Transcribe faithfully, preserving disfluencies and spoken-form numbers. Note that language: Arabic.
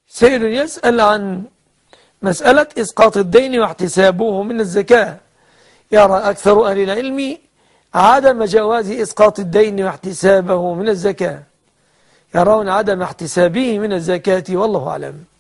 سائل يسأل عن مسألة إسقاط الدين واحتسابه من الزكاة. يرى أكثر أهل العلم عدم جواز إسقاط الدين واحتسابه من الزكاة، يرون عدم احتسابه من الزكاة، والله أعلم.